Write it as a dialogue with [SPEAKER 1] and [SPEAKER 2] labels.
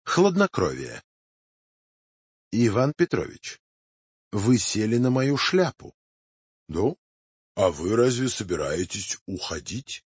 [SPEAKER 1] Хладнокровие. Иван Петрович, вы сели на мою шляпу.
[SPEAKER 2] Да? А вы разве собираетесь уходить?